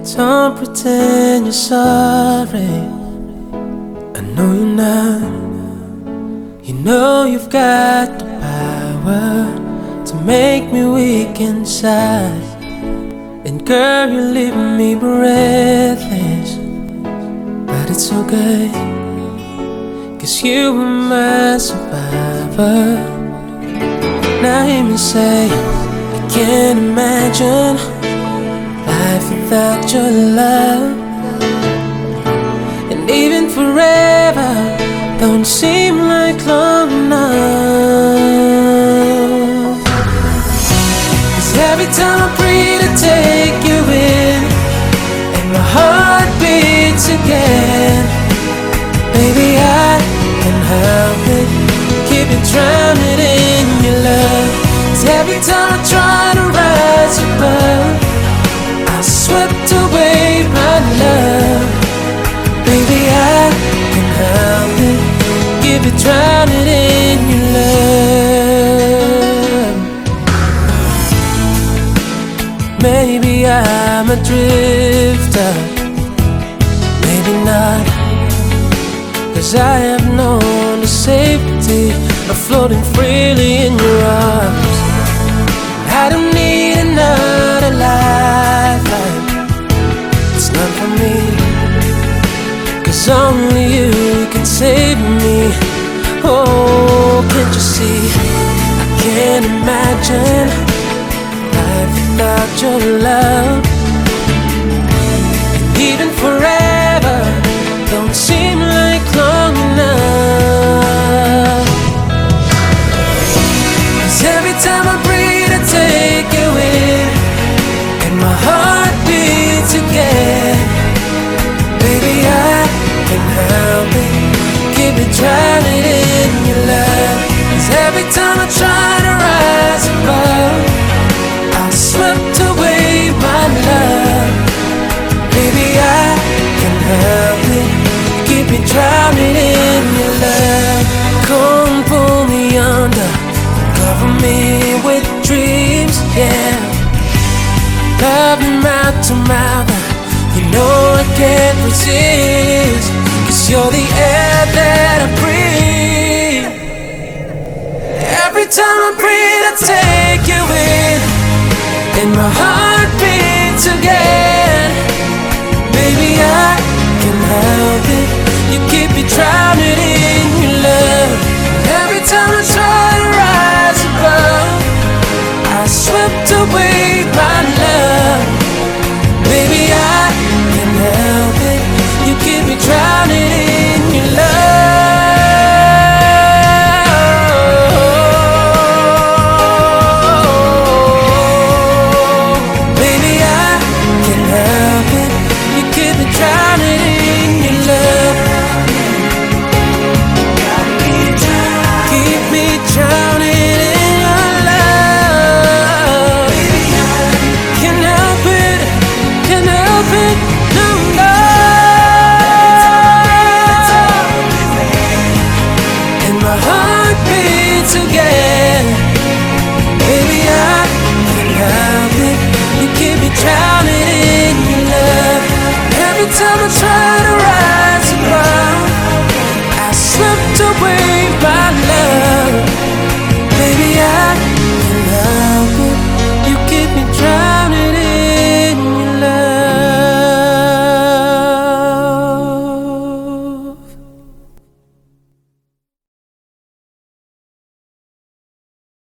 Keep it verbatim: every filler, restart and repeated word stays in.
Don't pretend you're sorry. I know you're not. You know you've got the power to make me weak inside. And girl, you're leaving me breathless. But it's okay, 'cause you were my survivor. Now hear me say, I can't imagine life without your love. And even forever don't seem like long enough. 'Cause every time I pray to take you in, and my heart beats again, baby, I can help it, keep it drowning in your love. 'Cause every time I try to rise above, I swept away my love. Baby, I can help it, keep it drowning in your love. Maybe I'm a drifter, maybe not, 'cause I have known the safety of floating freely in your arms. I don't need another lifeline, it's not for me, 'cause only you can save me. Oh, can't you see? I can't imagine life without your love. And even forever don't seem like long enough. 'Cause every time I breathe I take you in, and my heart beats again, baby, I can help it, keep it drowning in your love. 'Cause every time I try to rise above, I swept away my love. Baby, I can help it, keep it drowning in your love. Come pull me under, cover me with dreams, yeah. Love me mouth to mouth, you know I can't resist, 'cause you're the air that I breathe. Every time I breathe I take you in, and my heart beats again. Baby, I can help it, you keep me trying.